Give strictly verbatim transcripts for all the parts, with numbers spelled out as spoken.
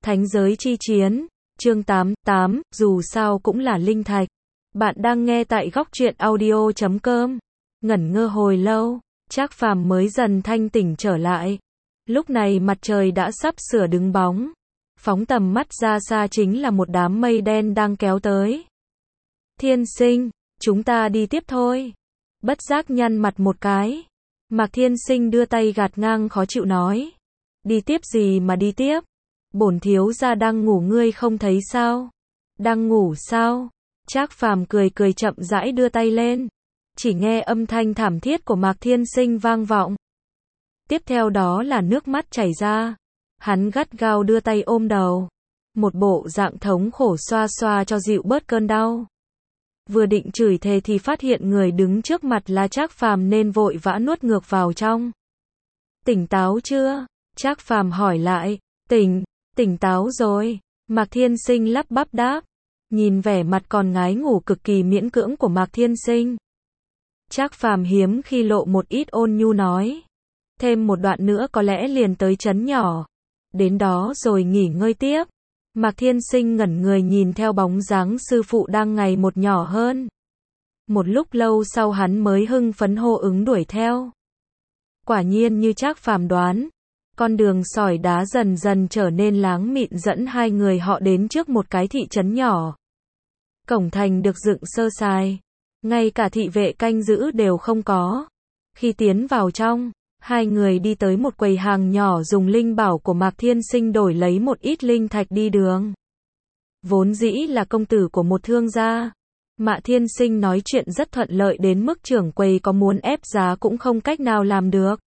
Thánh giới chi chiến, chương tám, tám, dù sao cũng là linh thạch. Bạn đang nghe tại góc truyện audio chấm com. Ngẩn ngơ hồi lâu, Trác Phàm mới dần thanh tỉnh trở lại. Lúc này mặt trời đã sắp sửa đứng bóng. Phóng tầm mắt ra xa chính là một đám mây đen đang kéo tới. Thiên Sinh, chúng ta đi tiếp thôi. Bất giác nhăn mặt một cái. Mạc Thiên Sinh đưa tay gạt ngang khó chịu nói. Đi tiếp gì mà đi tiếp? Bổn thiếu gia đang ngủ ngươi không thấy sao? Đang ngủ sao? Trác Phàm cười cười chậm rãi đưa tay lên. Chỉ nghe âm thanh thảm thiết của Mạc Thiên Sinh vang vọng. Tiếp theo đó là nước mắt chảy ra. Hắn gắt gao đưa tay ôm đầu. Một bộ dạng thống khổ xoa xoa cho dịu bớt cơn đau. Vừa định chửi thề thì phát hiện người đứng trước mặt là Trác Phàm nên vội vã nuốt ngược vào trong. Tỉnh táo chưa? Trác Phàm hỏi lại. Tỉnh, tỉnh táo rồi. Mạc Thiên Sinh lắp bắp đáp. Nhìn vẻ mặt còn ngái ngủ cực kỳ miễn cưỡng của Mạc Thiên Sinh. Trác Phàm hiếm khi lộ một ít ôn nhu nói. Thêm một đoạn nữa có lẽ liền tới trấn nhỏ. Đến đó rồi nghỉ ngơi tiếp. Mạc Thiên Sinh ngẩn người nhìn theo bóng dáng sư phụ đang ngày một nhỏ hơn. Một lúc lâu sau hắn mới hưng phấn hô ứng đuổi theo. Quả nhiên như Trác Phàm đoán, con đường sỏi đá dần dần trở nên láng mịn dẫn hai người họ đến trước một cái thị trấn nhỏ. Cổng thành được dựng sơ sài, ngay cả thị vệ canh giữ đều không có. Khi tiến vào trong, hai người đi tới một quầy hàng nhỏ dùng linh bảo của Mạc Thiên Sinh đổi lấy một ít linh thạch đi đường. Vốn dĩ là công tử của một thương gia, Mạc Thiên Sinh nói chuyện rất thuận lợi đến mức trưởng quầy có muốn ép giá cũng không cách nào làm được.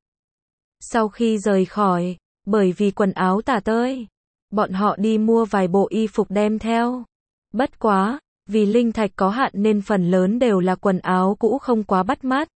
Sau khi rời khỏi, bởi vì quần áo tả tơi, bọn họ đi mua vài bộ y phục đem theo. Bất quá, vì linh thạch có hạn nên phần lớn đều là quần áo cũ không quá bắt mắt.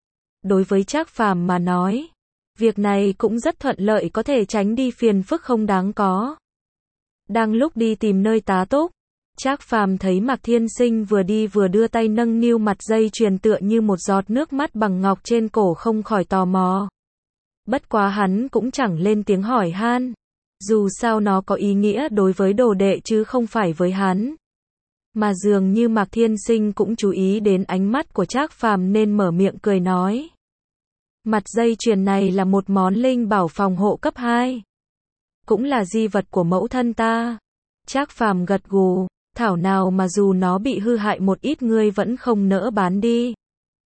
Đối với Trác Phàm mà nói, việc này cũng rất thuận lợi có thể tránh đi phiền phức không đáng có. Đang lúc đi tìm nơi tá túc, Trác Phàm thấy Mạc Thiên Sinh vừa đi vừa đưa tay nâng niu mặt dây chuyền tựa như một giọt nước mắt bằng ngọc trên cổ không khỏi tò mò. Bất quá hắn cũng chẳng lên tiếng hỏi han. Dù sao nó có ý nghĩa đối với đồ đệ chứ không phải với hắn. Mà dường như Mạc Thiên Sinh cũng chú ý đến ánh mắt của Trác Phàm nên mở miệng cười nói. Mặt dây chuyền này là một món linh bảo phòng hộ cấp hai. Cũng là di vật của mẫu thân ta. Trác Phàm gật gù, thảo nào mà dù nó bị hư hại một ít ngươi vẫn không nỡ bán đi.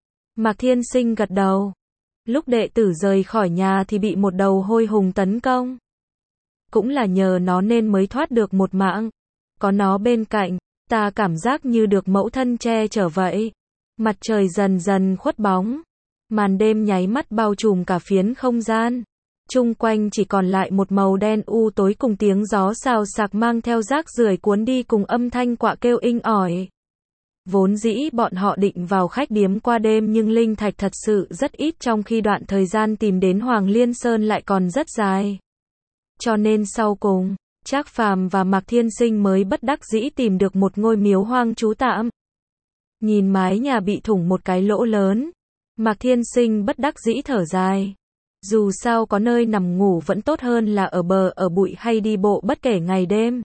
Mạc Thiên Sinh gật đầu. Lúc đệ tử rời khỏi nhà thì bị một đầu hôi hùng tấn công. Cũng là nhờ nó nên mới thoát được một mạng. Có nó bên cạnh, ta cảm giác như được mẫu thân che chở vậy. Mặt trời dần dần khuất bóng. Màn đêm nháy mắt bao trùm cả phiến không gian. Chung quanh chỉ còn lại một màu đen u tối cùng tiếng gió xào xạc mang theo rác rưởi cuốn đi cùng âm thanh quạ kêu inh ỏi. Vốn dĩ bọn họ định vào khách điếm qua đêm nhưng linh thạch thật sự rất ít trong khi đoạn thời gian tìm đến Hoàng Liên Sơn lại còn rất dài. Cho nên sau cùng, Trác Phàm và Mạc Thiên Sinh mới bất đắc dĩ tìm được một ngôi miếu hoang trú tạm. Nhìn mái nhà bị thủng một cái lỗ lớn, Mạc Thiên Sinh bất đắc dĩ thở dài. Dù sao có nơi nằm ngủ vẫn tốt hơn là ở bờ ở bụi hay đi bộ bất kể ngày đêm.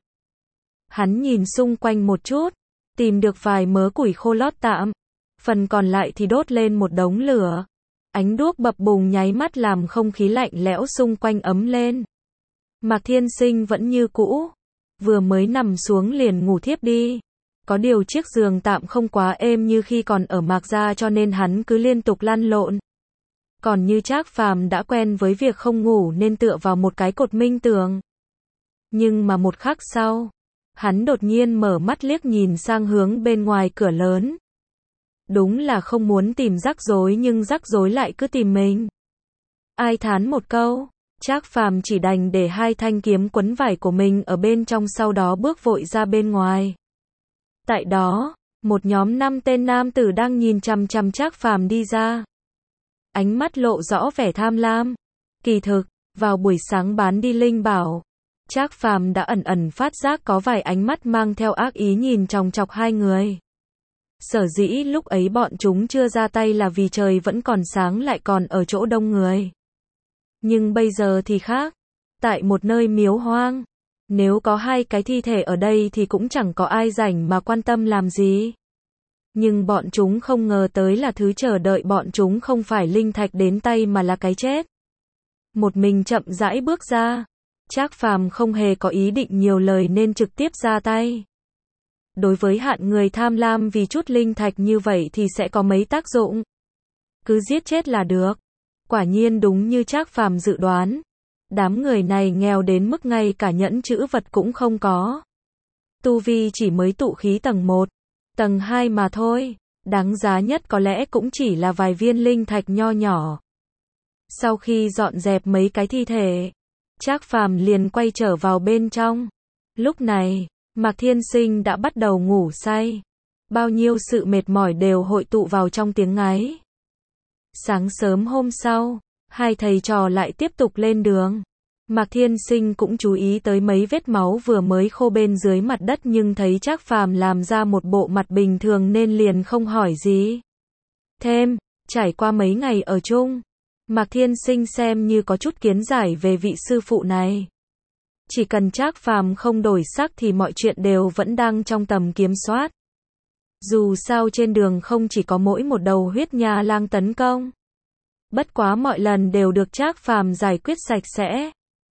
Hắn nhìn xung quanh một chút, tìm được vài mớ củi khô lót tạm. Phần còn lại thì đốt lên một đống lửa. Ánh đuốc bập bùng nháy mắt làm không khí lạnh lẽo xung quanh ấm lên. Mạc Thiên Sinh vẫn như cũ. Vừa mới nằm xuống liền ngủ thiếp đi. Có điều chiếc giường tạm không quá êm như khi còn ở Mạc gia cho nên hắn cứ liên tục lăn lộn. Còn như Trác Phàm đã quen với việc không ngủ nên tựa vào một cái cột minh tường. Nhưng mà một khắc sau, hắn đột nhiên mở mắt liếc nhìn sang hướng bên ngoài cửa lớn. Đúng là không muốn tìm rắc rối nhưng rắc rối lại cứ tìm mình. Ai thán một câu, Trác Phàm chỉ đành để hai thanh kiếm quấn vải của mình ở bên trong sau đó bước vội ra bên ngoài. Tại đó, một nhóm năm tên nam tử đang nhìn chằm chằm Trác Phàm đi ra. Ánh mắt lộ rõ vẻ tham lam. Kỳ thực, vào buổi sáng bán đi linh bảo, Trác Phàm đã ẩn ẩn phát giác có vài ánh mắt mang theo ác ý nhìn chòng chọc hai người. Sở dĩ lúc ấy bọn chúng chưa ra tay là vì trời vẫn còn sáng lại còn ở chỗ đông người. Nhưng bây giờ thì khác. Tại một nơi miếu hoang, Nếu có hai cái thi thể ở đây thì cũng chẳng có ai rảnh mà quan tâm làm gì. Nhưng bọn chúng không ngờ tới là thứ chờ đợi bọn chúng không phải linh thạch đến tay mà là cái chết. Một mình chậm rãi bước ra. Trác Phàm không hề có ý định nhiều lời nên trực tiếp ra tay. Đối với hạng người tham lam vì chút linh thạch như vậy thì sẽ có mấy tác dụng. Cứ giết chết là được. Quả nhiên đúng như Trác Phàm dự đoán. Đám người này nghèo đến mức ngay cả nhẫn chữ vật cũng không có. Tu vi chỉ mới tụ khí tầng một, tầng hai mà thôi. Đáng giá nhất có lẽ cũng chỉ là vài viên linh thạch nho nhỏ. Sau khi dọn dẹp mấy cái thi thể, Trác Phàm liền quay trở vào bên trong. Lúc này, Mạc Thiên Sinh đã bắt đầu ngủ say. Bao nhiêu sự mệt mỏi đều hội tụ vào trong tiếng ngáy. Sáng sớm hôm sau, hai thầy trò lại tiếp tục lên đường. Mạc Thiên Sinh cũng chú ý tới mấy vết máu vừa mới khô bên dưới mặt đất nhưng thấy Trác Phàm làm ra một bộ mặt bình thường nên liền không hỏi gì. Thêm, trải qua mấy ngày ở chung, Mạc Thiên Sinh xem như có chút kiến giải về vị sư phụ này. Chỉ cần Trác Phàm không đổi sắc thì mọi chuyện đều vẫn đang trong tầm kiểm soát. Dù sao trên đường không chỉ có mỗi một đầu huyết nha lang tấn công. Bất quá mọi lần đều được Trác Phàm giải quyết sạch sẽ.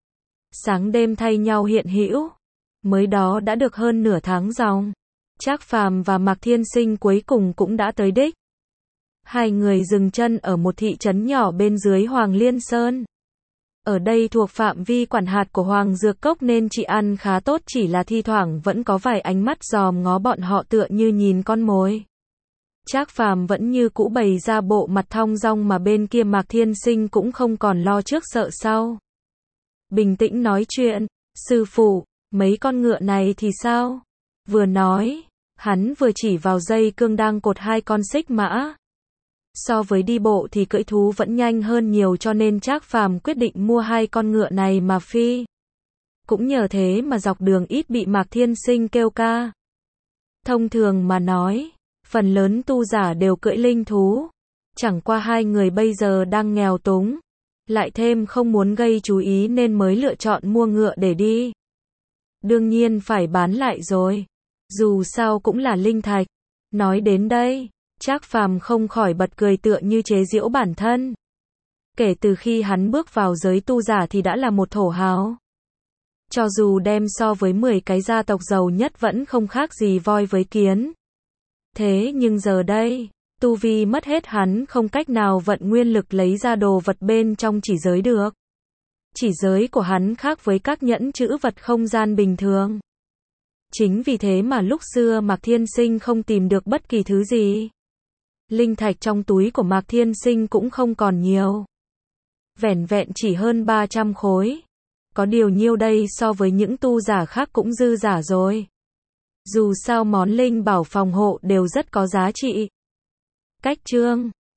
Sáng đêm thay nhau hiện hữu. Mới đó đã được hơn nửa tháng dòng. Trác Phàm và Mạc Thiên Sinh cuối cùng cũng đã tới đích. Hai người dừng chân ở một thị trấn nhỏ bên dưới Hoàng Liên Sơn. Ở đây thuộc phạm vi quản hạt của Hoàng Dược Cốc nên trị ăn khá tốt, chỉ là thi thoảng vẫn có vài ánh mắt dòm ngó bọn họ tựa như nhìn con mồi. Trác Phàm vẫn như cũ bày ra bộ mặt thong dong mà bên kia Mạc Thiên Sinh cũng không còn lo trước sợ sau. Bình tĩnh nói chuyện, sư phụ, mấy con ngựa này thì sao? Vừa nói, hắn vừa chỉ vào dây cương đang cột hai con xích mã. So với đi bộ thì cưỡi thú vẫn nhanh hơn nhiều cho nên Trác Phàm quyết định mua hai con ngựa này mà phi. Cũng nhờ thế mà dọc đường ít bị Mạc Thiên Sinh kêu ca. Thông thường mà nói, phần lớn tu giả đều cưỡi linh thú. Chẳng qua hai người bây giờ đang nghèo túng. Lại thêm không muốn gây chú ý nên mới lựa chọn mua ngựa để đi. Đương nhiên phải bán lại rồi. Dù sao cũng là linh thạch. Nói đến đây, Trác Phàm không khỏi bật cười tựa như chế giễu bản thân. Kể từ khi hắn bước vào giới tu giả thì đã là một thổ hào. Cho dù đem so với mười cái gia tộc giàu nhất vẫn không khác gì voi với kiến. Thế nhưng giờ đây, tu vi mất hết hắn không cách nào vận nguyên lực lấy ra đồ vật bên trong chỉ giới được. Chỉ giới của hắn khác với các nhẫn chữ vật không gian bình thường. Chính vì thế mà lúc xưa Mạc Thiên Sinh không tìm được bất kỳ thứ gì. Linh thạch trong túi của Mạc Thiên Sinh cũng không còn nhiều. Vẻn vẹn chỉ hơn ba trăm khối. Có điều nhiêu đây so với những tu giả khác cũng dư giả rồi. Dù sao món linh bảo phòng hộ đều rất có giá trị. Cách chương